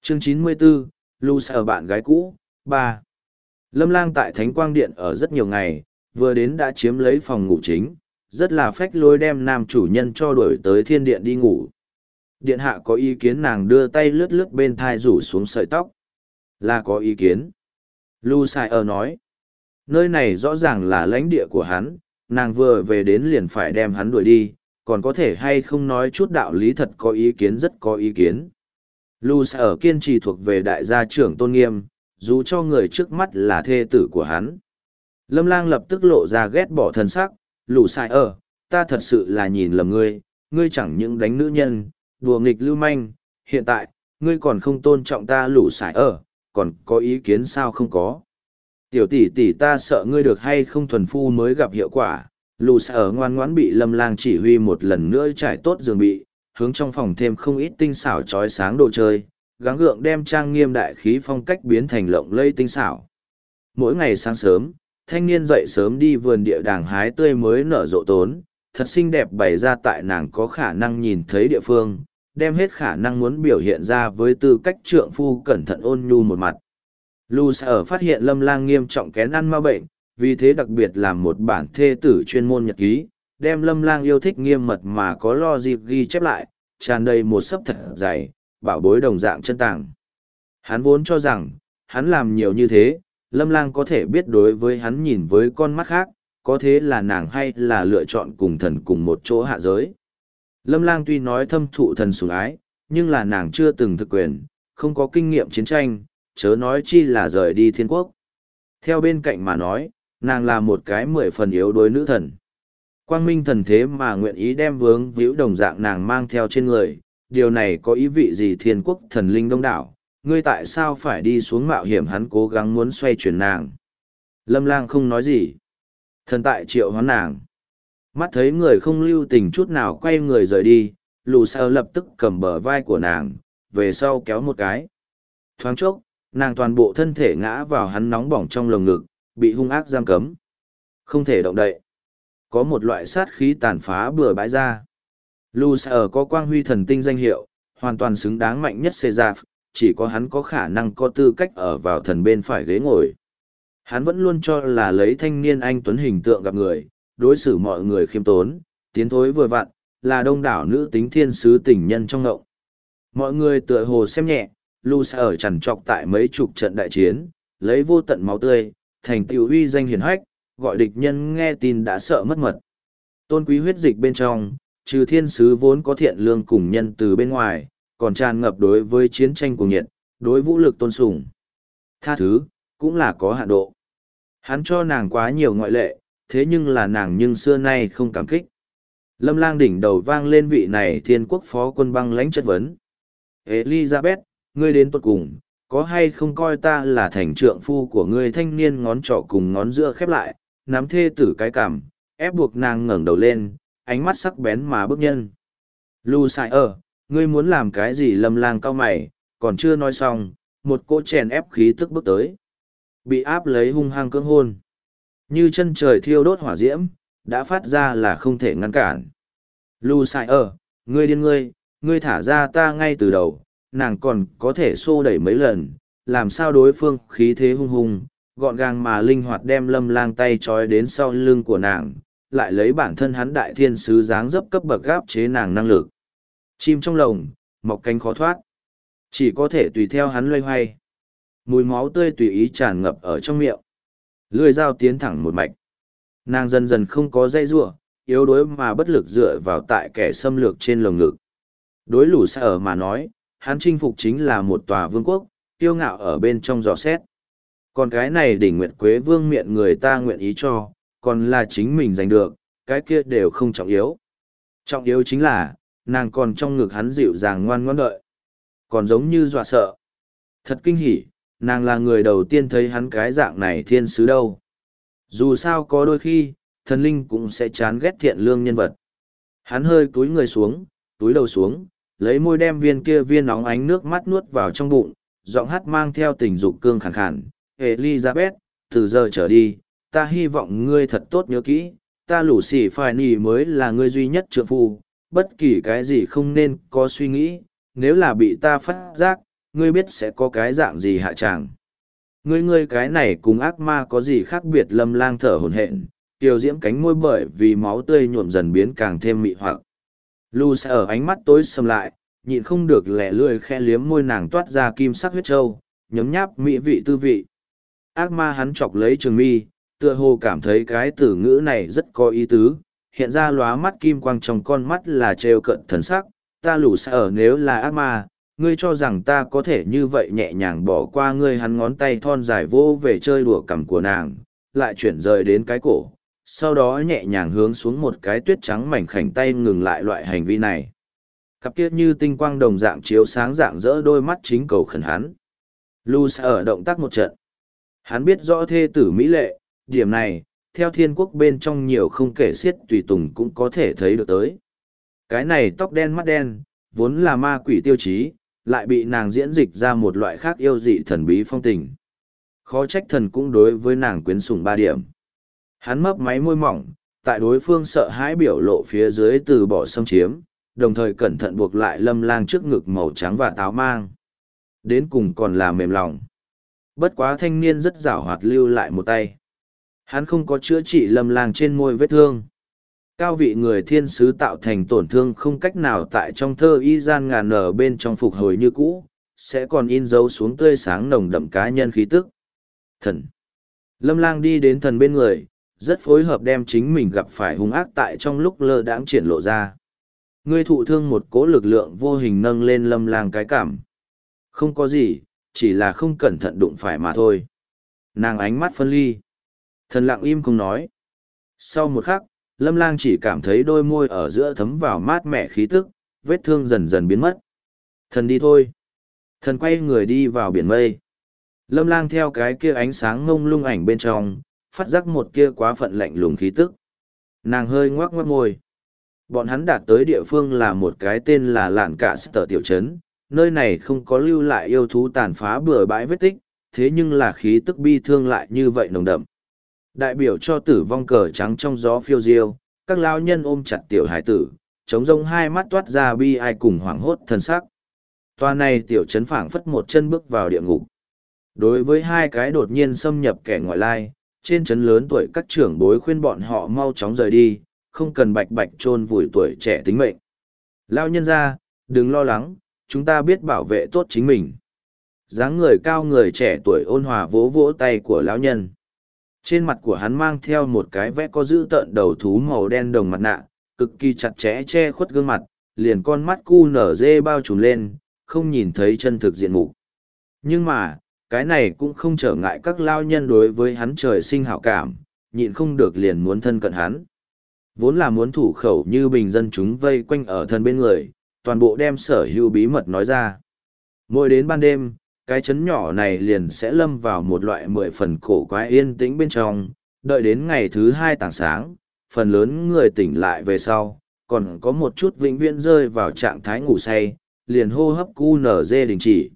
Chương 94, Lu Sở bạn gái cũ, 3. Lâm Lang tại Thánh Quang Điện ở rất nhiều ngày, vừa đến đã chiếm lấy phòng ngủ chính, rất là phách lối đem nam chủ nhân cho đuổi tới thiên điện đi ngủ. Điện hạ có ý kiến, nàng đưa tay lướt lướt bên thai rủ xuống sợi tóc. Là có ý kiến. Lu Sở nói. Nơi này rõ ràng là lãnh địa của hắn, nàng vừa về đến liền phải đem hắn đuổi đi, còn có thể hay không nói chút đạo lý, thật có ý kiến, rất có ý kiến. Lu Sở kiên trì thuộc về đại gia trưởng tôn nghiêm, dù cho người trước mắt là thê tử của hắn. Lâm Lang lập tức lộ ra ghét bỏ thân sắc. Lu Sở, ta thật sự là nhìn lầm ngươi, ngươi chẳng những đánh nữ nhân, đùa nghịch lưu manh, hiện tại, ngươi còn không tôn trọng ta. Lu Sở, còn có ý kiến sao? Không có. Tiểu tỷ tỷ, ta sợ ngươi được hay không thuần phu mới gặp hiệu quả. Lu Sở ngoan ngoãn bị Lâm Lang chỉ huy một lần nữa trải tốt giường bị, hướng trong phòng thêm không ít tinh xảo chói sáng đồ chơi, gắng gượng đem trang nghiêm đại khí phong cách biến thành lộng lẫy tinh xảo. Mỗi ngày sáng sớm, thanh niên dậy sớm đi vườn địa đàng hái tươi mới nở rộ tốn, thật xinh đẹp bày ra tại nàng có khả năng nhìn thấy địa phương, đem hết khả năng muốn biểu hiện ra với tư cách trượng phu cẩn thận ôn nhu một mặt. Lu Sở phát hiện Lâm Lang nghiêm trọng kén ăn ma bệnh, vì thế đặc biệt làm một bản thê tử chuyên môn nhật ký, đem Lâm Lang yêu thích nghiêm mật mà có lo dịp ghi chép lại, tràn đầy một sấp thật dày, bảo bối đồng dạng chân tàng. Hắn vốn cho rằng, hắn làm nhiều như thế, Lâm Lang có thể biết đối với hắn nhìn với con mắt khác, có thế là nàng hay là lựa chọn cùng thần cùng một chỗ hạ giới. Lâm Lang tuy nói thâm thụ thần sủng ái, nhưng là nàng chưa từng thực quyền, không có kinh nghiệm chiến tranh, chớ nói chi là rời đi thiên quốc. Theo bên cạnh mà nói, nàng là một cái 10 phần yếu đuối nữ thần. Quang minh thần thế mà nguyện ý đem vướng víu đồng dạng nàng mang theo trên người, điều này có ý vị gì? Thiên quốc thần linh đông đảo, ngươi tại sao phải đi xuống mạo hiểm? Hắn cố gắng muốn xoay chuyển nàng. Lâm Lang không nói gì. Thần tại triệu hoán nàng. Mắt thấy người không lưu tình chút nào quay người rời đi, Lu Sở lập tức cầm bờ vai của nàng, về sau kéo một cái. Thoáng chốc, nàng toàn bộ thân thể ngã vào hắn nóng bỏng trong lồng ngực, bị hung ác giam cấm. Không thể động đậy. Có một loại sát khí tàn phá bừa bãi ra. Lu Sở có quang huy thần tinh danh hiệu, hoàn toàn xứng đáng mạnh nhất Caesar, chỉ có hắn có khả năng có tư cách ở vào thần bên phải ghế ngồi. Hắn vẫn luôn cho là lấy thanh niên anh tuấn hình tượng gặp người, đối xử mọi người khiêm tốn, tiến thối vừa vặn, là đông đảo nữ tính thiên sứ tình nhân trong ngộng. Mọi người tựa hồ xem nhẹ, Lu Sở chằn trọc tại mấy chục trận đại chiến, lấy vô tận máu tươi, thành tựu uy danh hiển hách, gọi địch nhân nghe tin đã sợ mất mật. Tôn quý huyết dịch bên trong, trừ thiên sứ vốn có thiện lương cùng nhân từ bên ngoài, còn tràn ngập đối với chiến tranh cuồng nhiệt, đối vũ lực tôn sùng. Tha thứ, cũng là có hạn độ. Hắn cho nàng quá nhiều ngoại lệ, thế nhưng là nàng nhưng xưa nay không cảm kích. Lâm Lang đỉnh đầu vang lên vị này thiên quốc phó quân băng lãnh chất vấn. Elizabeth, ngươi đến tuột cùng, có hay không coi ta là thành trượng phu của ngươi? Thanh niên ngón trỏ cùng ngón giữa khép lại, nắm thê tử cái cằm, ép buộc nàng ngẩng đầu lên, ánh mắt sắc bén mà bức nhân. Lu Sở, ngươi muốn làm cái gì? Lâm Lang cau mày, còn chưa nói xong, một cỗ chèn ép khí tức bước tới. Bị áp lấy hung hăng cưỡng hôn. Như chân trời thiêu đốt hỏa diễm, đã phát ra là không thể ngăn cản. Lu Sở, ngươi điên ngươi thả ra ta ngay từ đầu, nàng còn có thể xô đẩy mấy lần, làm sao? Đối phương khí thế hung hùng, gọn gàng mà linh hoạt đem Lâm Lang tay trói đến sau lưng của nàng, lại lấy bản thân hắn đại thiên sứ dáng dấp cấp bậc gáp chế nàng năng lực. Chim trong lồng, mọc cánh khó thoát, chỉ có thể tùy theo hắn loay hoay. Mùi máu tươi tùy ý tràn ngập ở trong miệng, lưỡi dao tiến thẳng một mạch. Nàng dần dần không có dây giụa, yếu đuối mà bất lực dựa vào tại kẻ xâm lược trên lồng ngực. Đối Lu Sở mà nói, hắn chinh phục chính là một tòa vương quốc, kiêu ngạo ở bên trong dò xét. Còn cái này đỉnh nguyệt quế vương miệng người ta nguyện ý cho, còn là chính mình giành được, cái kia đều không trọng yếu. Trọng yếu chính là, nàng còn trong ngực hắn dịu dàng ngoan ngoãn đợi. Còn giống như dọa sợ. Thật kinh hỉ, nàng là người đầu tiên thấy hắn cái dạng này thiên sứ đâu. Dù sao có đôi khi, thần linh cũng sẽ chán ghét thiện lương nhân vật. Hắn hơi cúi người xuống, túi đầu xuống, lấy môi đem viên kia viên nóng ánh nước mắt nuốt vào trong bụng, giọng hát mang theo tình dục cương khàn khàn. Elizabeth, từ giờ trở đi, ta hy vọng ngươi thật tốt nhớ kỹ, ta Lũ Xì Phài Nì mới là ngươi duy nhất trượng phu, bất kỳ cái gì không nên có suy nghĩ, nếu là bị ta phát giác, ngươi biết sẽ có cái dạng gì hạ tràng. Ngươi cái này cùng ác ma có gì khác biệt? Lâm Lang thở hổn hển, kiều diễm cánh môi bởi vì máu tươi nhuộm dần biến càng thêm mị hoặc. Lu sẽ ở ánh mắt tối sầm lại, nhịn không được lẻ lươi khe liếm môi nàng toát ra kim sắc huyết trâu, nhấm nháp mỹ vị tư vị. Ác ma hắn chọc lấy trường mi, tựa hồ cảm thấy cái từ ngữ này rất có ý tứ, hiện ra lóa mắt kim quang trong con mắt là trêu cận thần sắc. Ta lù sẽ ở nếu là ác ma, ngươi cho rằng ta có thể như vậy nhẹ nhàng bỏ qua ngươi? Hắn ngón tay thon dài vô về chơi đùa cằm của nàng, lại chuyển rời đến cái cổ, sau đó nhẹ nhàng hướng xuống một cái tuyết trắng mảnh khảnh tay ngừng lại loại hành vi này. Cặp kia như tinh quang đồng dạng chiếu sáng dạng dỡ đôi mắt chính cầu khẩn hắn. Lu sẽ ở động tác một trận. Hắn biết rõ thê tử mỹ lệ, điểm này, theo thiên quốc bên trong nhiều không kể xiết tùy tùng cũng có thể thấy được tới. Cái này tóc đen mắt đen, vốn là ma quỷ tiêu chí, lại bị nàng diễn dịch ra một loại khác yêu dị thần bí phong tình. Khó trách thần cũng đối với nàng quyến sủng 3 điểm. Hắn mấp máy môi mỏng, tại đối phương sợ hãi biểu lộ phía dưới từ bỏ xâm chiếm, đồng thời cẩn thận buộc lại Lâm Lang trước ngực màu trắng và táo mang. Đến cùng còn là mềm lòng. Bất quá thanh niên rất giảo hoạt lưu lại một tay. Hắn không có chữa trị Lâm Lang trên môi vết thương. Cao vị người thiên sứ tạo thành tổn thương không cách nào tại trong thơ y gian ngàn nở bên trong phục hồi như cũ, sẽ còn in dấu xuống tươi sáng nồng đậm cá nhân khí tức. Thần. Lâm Lang đi đến thần bên người, rất phối hợp đem chính mình gặp phải hung ác tại trong lúc lơ đãng triển lộ ra. Ngươi thụ thương, một cỗ lực lượng vô hình nâng lên Lâm Lang cái cảm. Không có gì, chỉ là không cẩn thận đụng phải mà thôi. Nàng ánh mắt phân ly. Thần lặng im không nói. Sau một khắc, Lâm Lang chỉ cảm thấy đôi môi ở giữa thấm vào mát mẻ khí tức, vết thương dần dần biến mất. Thần đi thôi. Thần quay người đi vào biển mây. Lâm Lang theo cái kia ánh sáng ngông lung ảnh bên trong, phát giác một kia quá phận lạnh lùng khí tức. Nàng hơi ngoác ngoác môi. Bọn hắn đạt tới địa phương là một cái tên là Lạn Cả Sở tiểu trấn, nơi này không có lưu lại yêu thú tàn phá bừa bãi vết tích, thế nhưng là khí tức bi thương lại như vậy nồng đậm. Đại biểu cho tử vong cờ trắng trong gió phiêu diêu, các lao nhân ôm chặt tiểu hải tử, trống rông hai mắt toát ra bi ai cùng hoảng hốt thân sắc. Toa này tiểu trấn phảng phất một chân bước vào địa ngục. Đối với hai cái đột nhiên xâm nhập kẻ ngoại lai, trên trấn lớn tuổi các trưởng bối khuyên bọn họ mau chóng rời đi, không cần bạch bạch chôn vùi tuổi trẻ tính mệnh. Lao nhân ra, đừng lo lắng, chúng ta biết bảo vệ tốt chính mình. Dáng người cao người trẻ tuổi ôn hòa vỗ vỗ tay của lão nhân. Trên mặt của hắn mang theo một cái vẽ có dữ tợn đầu thú màu đen đồng mặt nạ, cực kỳ chặt chẽ che khuất gương mặt, liền con mắt cu nở dê bao trùm lên, không nhìn thấy chân thực diện mục. Nhưng mà, cái này cũng không trở ngại các lao nhân đối với hắn trời sinh hảo cảm, nhịn không được liền muốn thân cận hắn. Vốn là muốn thủ khẩu như bình dân chúng vây quanh ở thân bên người, toàn bộ đem sở hữu bí mật nói ra. Mỗi đến ban đêm, cái chấn nhỏ này liền sẽ lâm vào một loại 10 phần cổ quái yên tĩnh bên trong, đợi đến ngày thứ 2 tảng sáng, phần lớn người tỉnh lại về sau, còn có một chút vĩnh viễn rơi vào trạng thái ngủ say, liền hô hấp cu nở dê đình chỉ.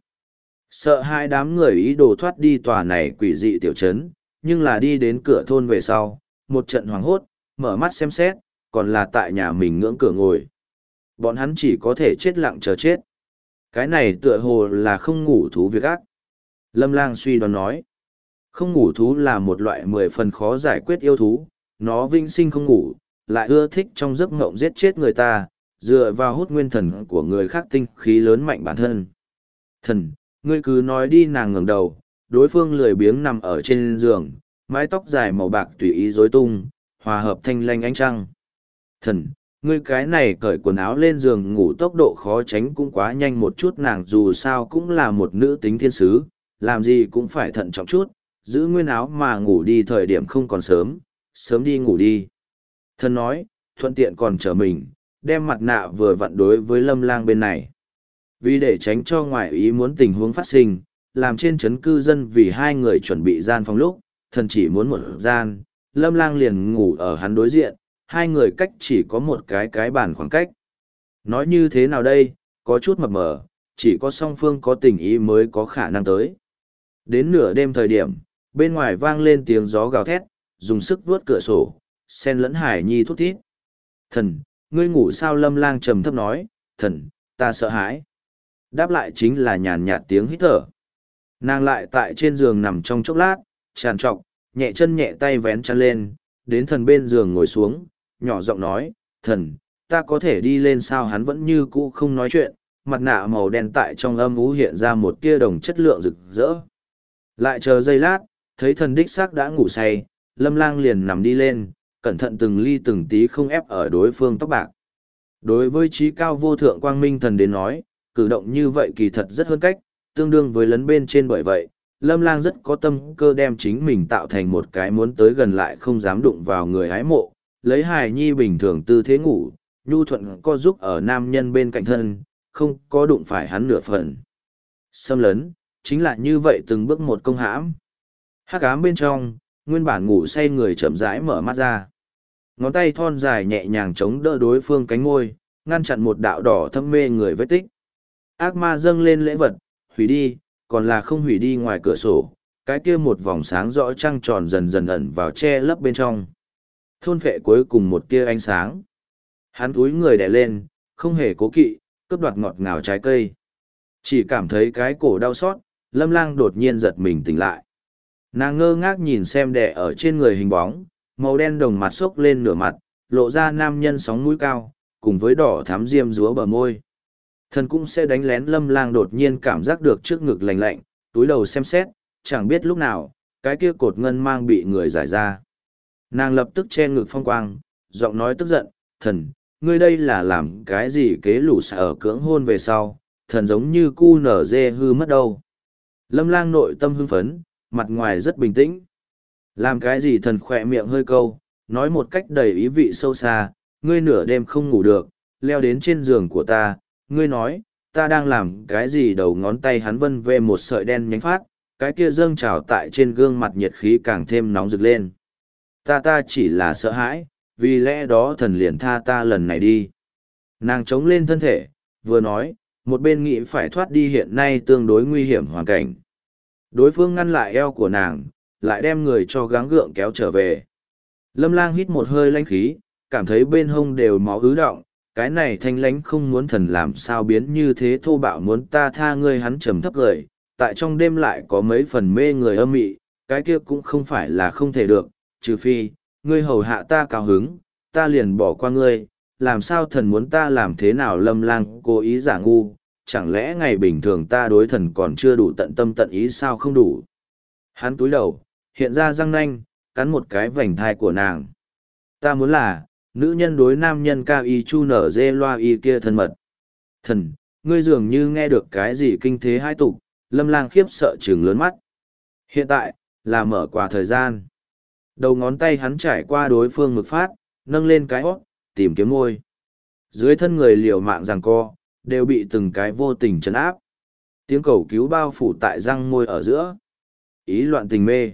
Sợ hai đám người ý đồ thoát đi tòa này quỷ dị tiểu trấn, nhưng là đi đến cửa thôn về sau, một trận hoảng hốt, mở mắt xem xét, còn là tại nhà mình ngưỡng cửa ngồi. Bọn hắn chỉ có thể chết lặng chờ chết. Cái này tựa hồ là không ngủ thú việc ác. Lâm Lang suy đoán nói. Không ngủ thú là một loại 10 phần khó giải quyết yêu thú, nó vĩnh sinh không ngủ, lại ưa thích trong giấc mộng giết chết người ta, dựa vào hút nguyên thần của người khác tinh khí lớn mạnh bản thân. Thần, ngươi cứ nói đi. Nàng ngẩng đầu, đối phương lười biếng nằm ở trên giường, mái tóc dài màu bạc tùy ý rối tung, hòa hợp thanh lanh ánh trăng. Thần, ngươi cái này cởi quần áo lên giường ngủ tốc độ khó tránh cũng quá nhanh một chút. Nàng dù sao cũng là một nữ tính thiên sứ, làm gì cũng phải thận trọng chút, giữ nguyên áo mà ngủ đi thời điểm không còn sớm, sớm đi ngủ đi. Thần nói, thuận tiện còn chở mình, đem mặt nạ vừa vặn đối với Lâm Lang bên này. Vì để tránh cho ngoại ý muốn tình huống phát sinh, làm trên trấn cư dân vì hai người chuẩn bị gian phòng lúc, thần chỉ muốn một gian, Lâm Lang liền ngủ ở hắn đối diện, hai người cách chỉ có một cái bàn khoảng cách. Nói như thế nào đây, có chút mập mờ, chỉ có song phương có tình ý mới có khả năng tới. Đến nửa đêm thời điểm, bên ngoài vang lên tiếng gió gào thét, dùng sức vuốt cửa sổ, sen lẫn Hải Nhi thút thít. Thần, ngươi ngủ sao? Lâm Lang trầm thấp nói, thần, ta sợ hãi. Đáp lại chính là nhàn nhạt tiếng hít thở. Nàng lại tại trên giường nằm trong chốc lát, tràn trọc, nhẹ chân nhẹ tay vén chăn lên, đến thần bên giường ngồi xuống, nhỏ giọng nói, thần, ta có thể đi lên sao? Hắn vẫn như cũ không nói chuyện, mặt nạ màu đen tại trong âm ú hiện ra một tia đồng chất lượng rực rỡ. Lại chờ giây lát, thấy thần đích xác đã ngủ say, Lâm Lang liền nằm đi lên, cẩn thận từng ly từng tí không ép ở đối phương tóc bạc. Đối với trí cao vô thượng quang minh thần đến nói, cử động như vậy kỳ thật rất hơn cách, tương đương với lấn bên trên. Bởi vậy, Lâm Lang rất có tâm cơ đem chính mình tạo thành một cái muốn tới gần lại không dám đụng vào người hái mộ, lấy hài nhi bình thường tư thế ngủ, nhu thuận co giúp ở nam nhân bên cạnh thân, không có đụng phải hắn nửa phần. Xâm lấn, chính là như vậy từng bước một công hãm. Hắc ám bên trong, nguyên bản ngủ say người chậm rãi mở mắt ra. Ngón tay thon dài nhẹ nhàng chống đỡ đối phương cánh ngôi, ngăn chặn một đạo đỏ thâm mê người vết tích. Ác ma dâng lên lễ vật, hủy đi, còn là không hủy đi. Ngoài cửa sổ, cái kia một vòng sáng rõ trăng tròn dần dần ẩn vào che lấp bên trong. Thôn phệ cuối cùng một tia ánh sáng. Hắn cúi người đè lên, không hề cố kỵ, cướp đoạt ngọt ngào trái cây. Chỉ cảm thấy cái cổ đau xót, Lâm Lang đột nhiên giật mình tỉnh lại. Nàng ngơ ngác nhìn xem đè ở trên người hình bóng, màu đen đồng mặt xốc lên nửa mặt, lộ ra nam nhân sóng mũi cao, cùng với đỏ thắm diêm dúa bờ môi. Thần cũng sẽ đánh lén. Lâm Lang đột nhiên cảm giác được trước ngực lạnh lạnh, túi đầu xem xét, chẳng biết lúc nào, cái kia cột ngân mang bị người giải ra. Nàng lập tức che ngực phong quang, giọng nói tức giận, thần, ngươi đây là làm cái gì? Kế lũ xả ở cưỡng hôn về sau, thần giống như cu nở dê hư mất đâu. Lâm Lang nội tâm hưng phấn, mặt ngoài rất bình tĩnh. Làm cái gì? Thần khỏe miệng hơi câu, nói một cách đầy ý vị sâu xa, ngươi nửa đêm không ngủ được, leo đến trên giường của ta, ngươi nói, ta đang làm cái gì? Đầu ngón tay hắn vân về một sợi đen nhánh phát, cái kia dâng trào tại trên gương mặt nhiệt khí càng thêm nóng rực lên. Ta chỉ là sợ hãi, vì lẽ đó thần liền tha ta lần này đi. Nàng chống lên thân thể, vừa nói, một bên nghĩ phải thoát đi hiện nay tương đối nguy hiểm hoàn cảnh. Đối phương ngăn lại eo của nàng, lại đem người cho gắng gượng kéo trở về. Lâm Lang hít một hơi lãnh khí, cảm thấy bên hông đều máu ứ động, cái này thanh lãnh không muốn thần làm sao biến như thế thô bạo, muốn ta tha ngươi. Hắn trầm thấp cười, tại trong đêm lại có mấy phần mê người âm mị, cái kia cũng không phải là không thể được, trừ phi, ngươi hầu hạ ta cao hứng, ta liền bỏ qua ngươi, làm sao thần muốn ta làm thế nào? Lâm Lang cố ý giả ngu, chẳng lẽ ngày bình thường ta đối thần còn chưa đủ tận tâm tận ý sao? Không đủ. Hắn túi đầu, hiện ra răng nanh, cắn một cái vành thai của nàng. Ta muốn là, nữ nhân đối nam nhân cao y chu nở dê loa y kia thân mật. Thần, ngươi dường như nghe được cái gì kinh thế hai tục. Lâm Lang khiếp sợ trừng lớn mắt. Hiện tại, là mở quả thời gian. Đầu ngón tay hắn trải qua đối phương mực phát, nâng lên cái hót, tìm kiếm môi. Dưới thân người liều mạng giằng co, đều bị từng cái vô tình trấn áp. Tiếng cầu cứu bao phủ tại răng môi ở giữa. Ý loạn tình mê.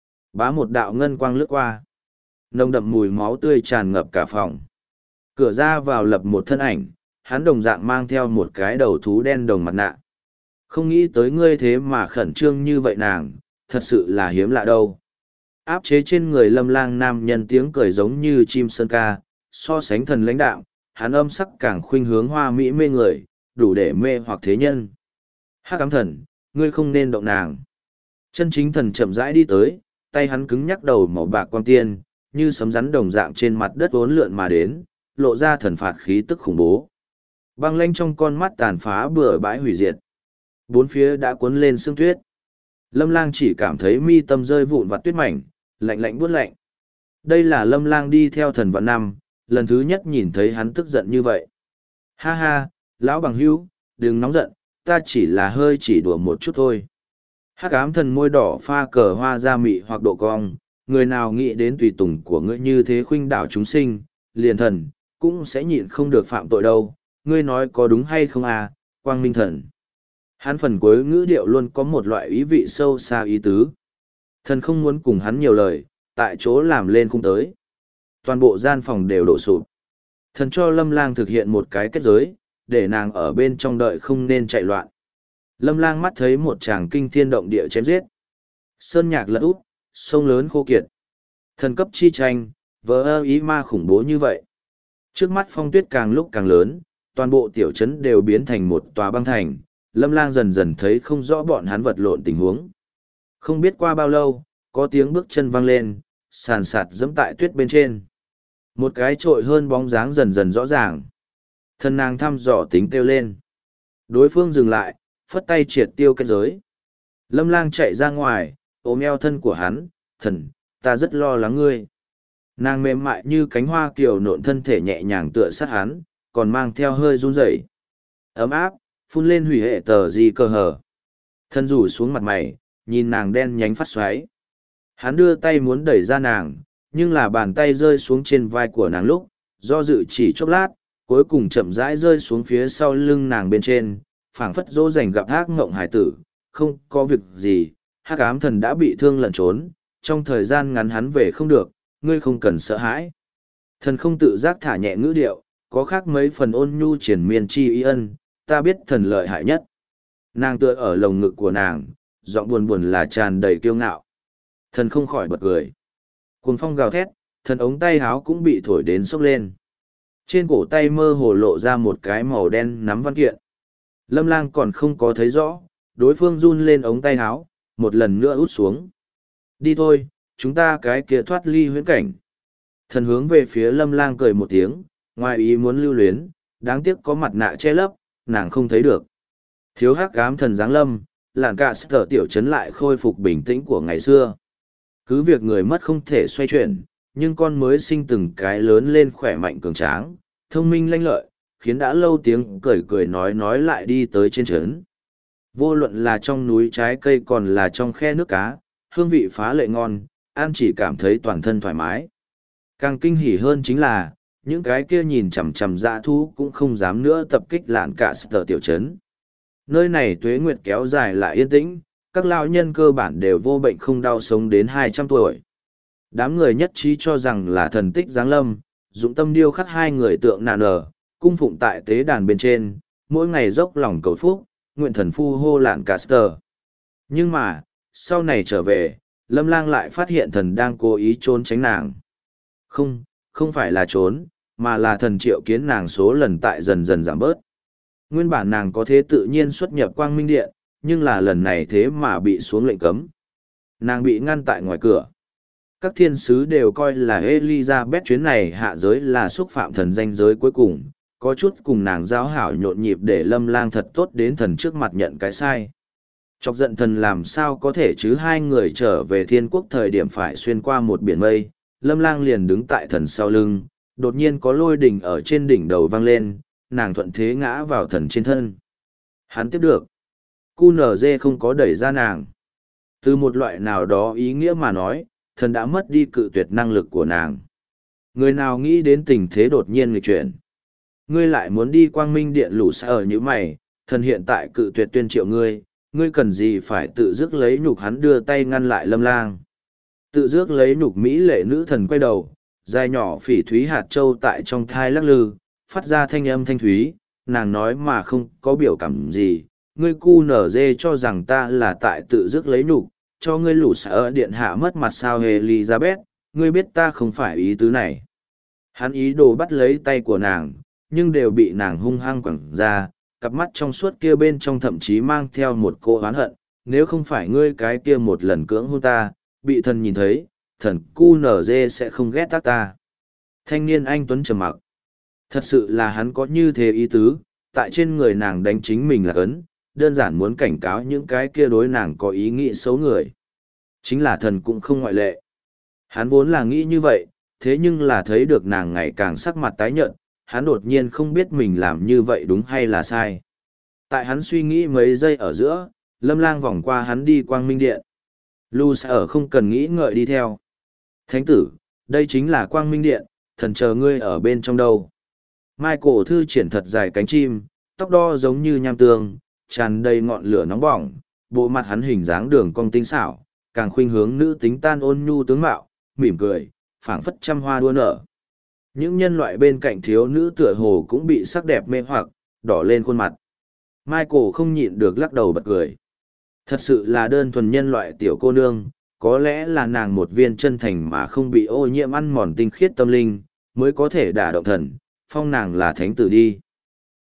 Bá một đạo ngân quang lướt qua. Nồng đậm mùi máu tươi tràn ngập cả phòng. Cửa ra vào lập một thân ảnh, hắn đồng dạng mang theo một cái đầu thú đen đồng mặt nạ. Không nghĩ tới ngươi thế mà khẩn trương như vậy nàng, thật sự là hiếm lạ đâu. Áp chế trên người Lâm Lang nam nhân tiếng cười giống như chim sơn ca, so sánh thần lãnh đạo, hắn âm sắc càng khuynh hướng hoa mỹ mê người, đủ để mê hoặc thế nhân. Hắc ám thần, ngươi không nên động nàng. Chân chính thần chậm rãi đi tới, tay hắn cứng nhắc đầu màu bạc quang tiên, như sấm rắn đồng dạng trên mặt đất uốn lượn mà đến, lộ ra thần phạt khí tức khủng bố. Băng lanh trong con mắt tàn phá bừa bãi hủy diệt. Bốn phía đã cuốn lên sương tuyết. Lâm Lang chỉ cảm thấy mi tâm rơi vụn vặt tuyết mảnh, lạnh lạnh buốt lạnh. Đây là Lâm Lang đi theo thần vạn năm, lần thứ nhất nhìn thấy hắn tức giận như vậy. Ha ha, lão bằng hữu, đừng nóng giận, ta chỉ là hơi chỉ đùa một chút thôi. Hắc ám thần môi đỏ pha cờ hoa da mị hoặc độ cong, người nào nghĩ đến tùy tùng của ngươi như thế khuynh đảo chúng sinh, liền thần, cũng sẽ nhịn không được phạm tội đâu, ngươi nói có đúng hay không à, quang minh thần. Hắn phần cuối ngữ điệu luôn có một loại ý vị sâu xa ý tứ. Thần không muốn cùng hắn nhiều lời, tại chỗ làm lên khung tới. Toàn bộ gian phòng đều đổ sụp. Thần cho Lâm Lang thực hiện một cái kết giới, để nàng ở bên trong đợi không nên chạy loạn. Lâm Lang mắt thấy một tràng kinh thiên động địa chém giết. Sơn nhạc lật úp, sông lớn khô kiệt. Thần cấp chi tranh, vỡ ơ ý ma khủng bố như vậy. Trước mắt phong tuyết càng lúc càng lớn, toàn bộ tiểu trấn đều biến thành một tòa băng thành, Lâm Lang dần dần thấy không rõ bọn hắn vật lộn tình huống. Không biết qua bao lâu, có tiếng bước chân vang lên, sàn sạt dẫm tại tuyết bên trên. Một cái trội hơn bóng dáng dần dần rõ ràng. Thân nàng thăm dò tính kêu lên. Đối phương dừng lại, phất tay triệt tiêu kết giới. Lâm Lang chạy ra ngoài, ôm eo thân của hắn, thần, ta rất lo lắng ngươi. Nàng mềm mại như cánh hoa kiều nộn thân thể nhẹ nhàng tựa sát hắn, còn mang theo hơi run rẩy. Ấm áp, phun lên hủy hệ tờ gì cơ hở. Thân rủ xuống mặt mày, nhìn nàng đen nhánh phát xoáy. Hắn đưa tay muốn đẩy ra nàng, nhưng là bàn tay rơi xuống trên vai của nàng lúc, do dự chỉ chốc lát, cuối cùng chậm rãi rơi xuống phía sau lưng nàng bên trên, phảng phất dỗ dành gặp ác ngộng hải tử, không có việc gì, hắc ám thần đã bị thương lẩn trốn, trong thời gian ngắn hắn về không được, ngươi không cần sợ hãi. Thần không tự giác thả nhẹ ngữ điệu, có khác mấy phần ôn nhu triển miên chi y ân, ta biết thần lợi hại nhất. Nàng tựa ở lồng ngực của nàng, giọng buồn buồn là tràn đầy kiêu ngạo. Thần không khỏi bật cười. Cuồng phong gào thét, thần ống tay háo cũng bị thổi đến sốc lên. Trên cổ tay mơ hồ lộ ra một cái màu đen nắm văn kiện. Lâm Lang còn không có thấy rõ, đối phương run lên ống tay háo, một lần nữa út xuống. Đi thôi, chúng ta cái kia thoát ly huyễn cảnh. Thần hướng về phía Lâm Lang cười một tiếng, ngoài ý muốn lưu luyến, đáng tiếc có mặt nạ che lấp, nàng không thấy được. Thiếu hắc ám thần giáng lâm, làn cả sở tiểu trấn lại khôi phục bình tĩnh của ngày xưa. Cứ việc người mất không thể xoay chuyển, nhưng con mới sinh từng cái lớn lên khỏe mạnh cường tráng, thông minh lanh lợi, khiến đã lâu tiếng cười cười nói lại đi tới trên trấn. Vô luận là trong núi trái cây còn là trong khe nước cá, hương vị phá lệ ngon, ăn chỉ cảm thấy toàn thân thoải mái. Càng kinh hỉ hơn chính là, những cái kia nhìn chằm chằm dã thú cũng không dám nữa tập kích lạn cả sở tiểu trấn. Nơi này tuế nguyệt kéo dài lại yên tĩnh, các lão nhân cơ bản đều vô bệnh không đau sống đến 200 tuổi. Đám người nhất trí cho rằng là thần tích giáng lâm, dụng tâm điêu khắc hai người tượng nạn nở, cung phụng tại tế đàn bên trên, mỗi ngày dốc lòng cầu phúc, nguyện thần phu hô lạn cả sở. Nhưng mà, sau này trở về, Lâm Lang lại phát hiện thần đang cố ý trốn tránh nàng. Không phải là trốn, mà là thần triệu kiến nàng số lần tại dần dần giảm bớt. Nguyên bản nàng có thế tự nhiên xuất nhập quang minh điện, nhưng là lần này thế mà bị xuống lệnh cấm. Nàng bị ngăn tại ngoài cửa. Các thiên sứ đều coi là Elizabeth chuyến này hạ giới là xúc phạm thần danh giới cuối cùng, có chút cùng nàng giao hảo nhộn nhịp để Lâm Lang thật tốt đến thần trước mặt nhận cái sai. Chọc giận thần làm sao có thể chứ hai người trở về thiên quốc thời điểm phải xuyên qua một biển mây, Lâm Lang liền đứng tại thần sau lưng, đột nhiên có lôi đỉnh ở trên đỉnh đầu vang lên, nàng thuận thế ngã vào thần trên thân. Hắn tiếp được. QNZ không có đẩy ra nàng. Từ một loại nào đó ý nghĩa mà nói, thần đã mất đi cự tuyệt năng lực của nàng. Người nào nghĩ đến tình thế đột nhiên nghịch chuyển. Ngươi lại muốn đi quang minh điện lũ xa ở như mày, thần hiện tại cự tuyệt tuyên triệu ngươi, ngươi cần gì phải tự dứt lấy nhục. Hắn đưa tay ngăn lại Lâm Lang. Tự dước lấy nhục mỹ lệ nữ thần quay đầu, dài nhỏ phỉ thúy hạt châu tại trong thai lắc lư, phát ra thanh âm thanh thúy, nàng nói mà không có biểu cảm gì, ngươi cu nở dê cho rằng ta là tại tự dước lấy nhục, cho ngươi lũ sở điện hạ mất mặt sao Elizabeth, ngươi biết ta không phải ý tứ này. Hắn ý đồ bắt lấy tay của nàng, nhưng đều bị nàng hung hăng quẳng ra, cặp mắt trong suốt kia bên trong thậm chí mang theo một cô oán hận, nếu không phải ngươi cái kia một lần cưỡng hôn ta, bị thần nhìn thấy, thần QNZ sẽ không ghét ta. Thanh niên anh Tuấn trầm mặc. Thật sự là hắn có như thế ý tứ, tại trên người nàng đánh chính mình là cấn, đơn giản muốn cảnh cáo những cái kia đối nàng có ý nghĩ xấu người. Chính là thần cũng không ngoại lệ. Hắn vốn là nghĩ như vậy, thế nhưng là thấy được nàng ngày càng sắc mặt tái nhợt, hắn đột nhiên không biết mình làm như vậy đúng hay là sai. Tại hắn suy nghĩ mấy giây ở giữa, Lâm Lang vòng qua hắn đi quang minh điện. Lu Sở không cần nghĩ ngợi đi theo. Thánh tử, đây chính là quang minh điện, thần chờ ngươi ở bên trong đâu. Michael thư triển thật dài cánh chim, tóc đo giống như nham tương, tràn đầy ngọn lửa nóng bỏng, bộ mặt hắn hình dáng đường cong tinh xảo, càng khuynh hướng nữ tính tan ôn nhu tướng mạo, mỉm cười, phảng phất trăm hoa đua nở. Những nhân loại bên cạnh thiếu nữ tựa hồ cũng bị sắc đẹp mê hoặc, đỏ lên khuôn mặt. Michael không nhịn được lắc đầu bật cười. Thật sự là đơn thuần nhân loại tiểu cô nương, có lẽ là nàng một viên chân thành mà không bị ô nhiễm ăn mòn tinh khiết tâm linh, mới có thể đả động thần, phong nàng là thánh tử đi.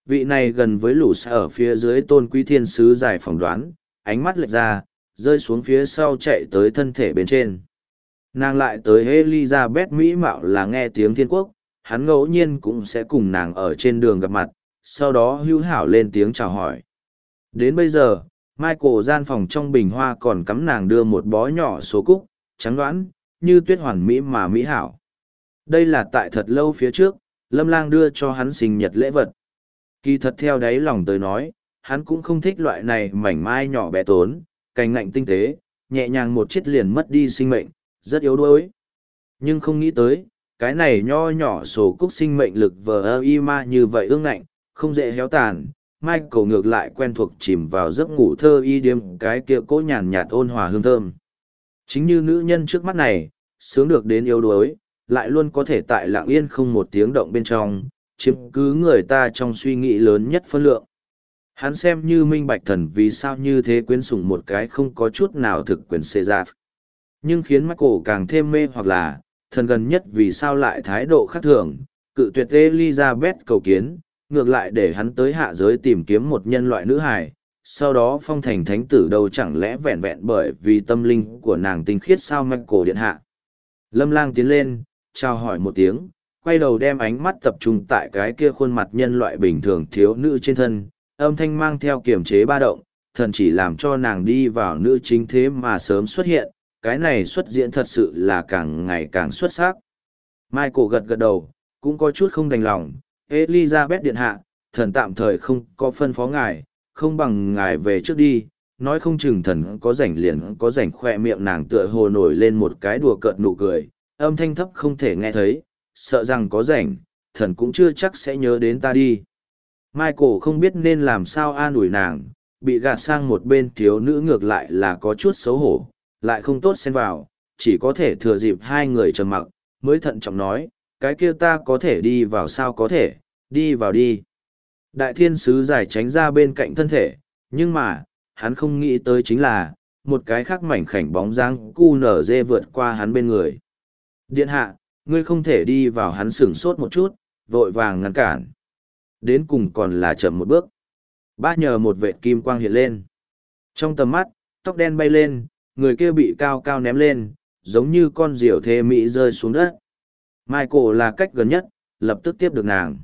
vị này gần với lũ xa ở phía dưới tôn quý thiên sứ dài phỏng đoán, ánh mắt lệch ra, rơi xuống phía sau chạy tới thân thể bên trên. Nàng lại tới Elizabeth Mỹ Mạo là nghe tiếng thiên quốc, hắn ngẫu nhiên cũng sẽ cùng nàng ở trên đường gặp mặt, sau đó hữu hảo lên tiếng chào hỏi. Đến bây giờ, Michael gian phòng trong bình hoa còn cắm nàng đưa một bó nhỏ số cúc, trắng đoán, như tuyết hoàn mỹ mà mỹ hảo. Đây là tại thật lâu phía trước, Lâm Lang đưa cho hắn sinh nhật lễ vật. Kỳ thật theo đáy lòng tới nói, hắn cũng không thích loại này mảnh mai nhỏ bé tốn, cành ngạnh tinh tế, nhẹ nhàng một chiếc liền mất đi sinh mệnh, rất yếu đuối. Nhưng không nghĩ tới, cái này nho nhỏ sổ cúc sinh mệnh lực vờ y ma như vậy ương ngạnh, không dễ héo tàn. Michael ngược lại quen thuộc chìm vào giấc ngủ thơ y điếm cái kia cỗ nhàn nhạt ôn hòa hương thơm. Chính như nữ nhân trước mắt này, sướng được đến yếu đuối, lại luôn có thể tại lặng yên không một tiếng động bên trong, chiếm cứ người ta trong suy nghĩ lớn nhất phân lượng. Hắn xem như minh bạch thần vì sao như thế quyến sủng một cái không có chút nào thực quyền xê giạp. Nhưng khiến Michael càng thêm mê hoặc là, thần gần nhất vì sao lại thái độ khác thường, cự tuyệt Elizabeth cầu kiến, ngược lại để hắn tới hạ giới tìm kiếm một nhân loại nữ hài, sau đó phong thành thánh tử đâu chẳng lẽ vẹn vẹn bởi vì tâm linh của nàng tinh khiết sao Michael điện hạ. Lâm Lang tiến lên, chào hỏi một tiếng, quay đầu đem ánh mắt tập trung tại cái kia khuôn mặt nhân loại bình thường thiếu nữ trên thân, âm thanh mang theo kiềm chế ba động, thần chỉ làm cho nàng đi vào nữ chính thế mà sớm xuất hiện, cái này xuất diễn thật sự là càng ngày càng xuất sắc. Michael gật gật đầu, cũng có chút không đành lòng, Elizabeth điện hạ, thần tạm thời không có phân phó ngài, không bằng ngài về trước đi, nói không chừng thần có rảnh liền có rảnh khoe miệng nàng tựa hồ nổi lên một cái đùa cợt nụ cười, âm thanh thấp không thể nghe thấy, sợ rằng có rảnh, thần cũng chưa chắc sẽ nhớ đến ta đi. Michael không biết nên làm sao an ủi nàng, bị gạt sang một bên thiếu nữ ngược lại là có chút xấu hổ, lại không tốt xen vào, chỉ có thể thừa dịp hai người trầm mặc, mới thận trọng nói, cái kia ta có thể đi vào sao có thể, đi vào đi. Đại thiên sứ giải tránh ra bên cạnh thân thể, nhưng mà, hắn không nghĩ tới chính là, một cái khác mảnh khảnh bóng dáng cu nở dê vượt qua hắn bên người. Điện hạ, ngươi không thể đi vào, hắn sửng sốt một chút, vội vàng ngăn cản. Đến cùng còn là chậm một bước. Ba nhờ một vệt kim quang hiện lên. Trong tầm mắt, tóc đen bay lên, người kia bị cao cao ném lên, giống như con diều thê mỹ rơi xuống đất. Michael là cách gần nhất, lập tức tiếp được nàng.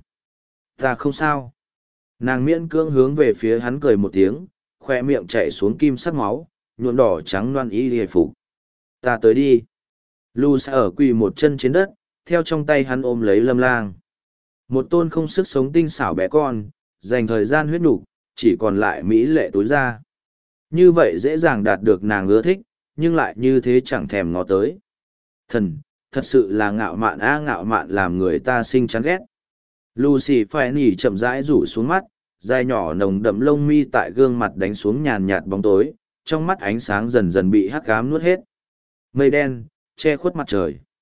Ta không sao. Nàng miễn cưỡng hướng về phía hắn cười một tiếng, khoe miệng chạy xuống kim sắc máu, nhuộm đỏ trắng loan y hề phục. Ta tới đi. Lusa ở quỳ một chân trên đất, theo trong tay hắn ôm lấy Lâm Lang. Một tôn không sức sống tinh xảo bé con, dành thời gian huyết nục, chỉ còn lại mỹ lệ tối ra. Như vậy dễ dàng đạt được nàng ưa thích, nhưng lại như thế chẳng thèm ngó tới. Thần, thật sự là ngạo mạn ngạo mạn làm người ta sinh chán ghét. Lucy phải nỉ chậm rãi rủ xuống mắt, dài nhỏ nồng đậm lông mi tại gương mặt đánh xuống nhàn nhạt bóng tối, trong mắt ánh sáng dần dần bị hắc ám nuốt hết. Mây đen, che khuất mặt trời.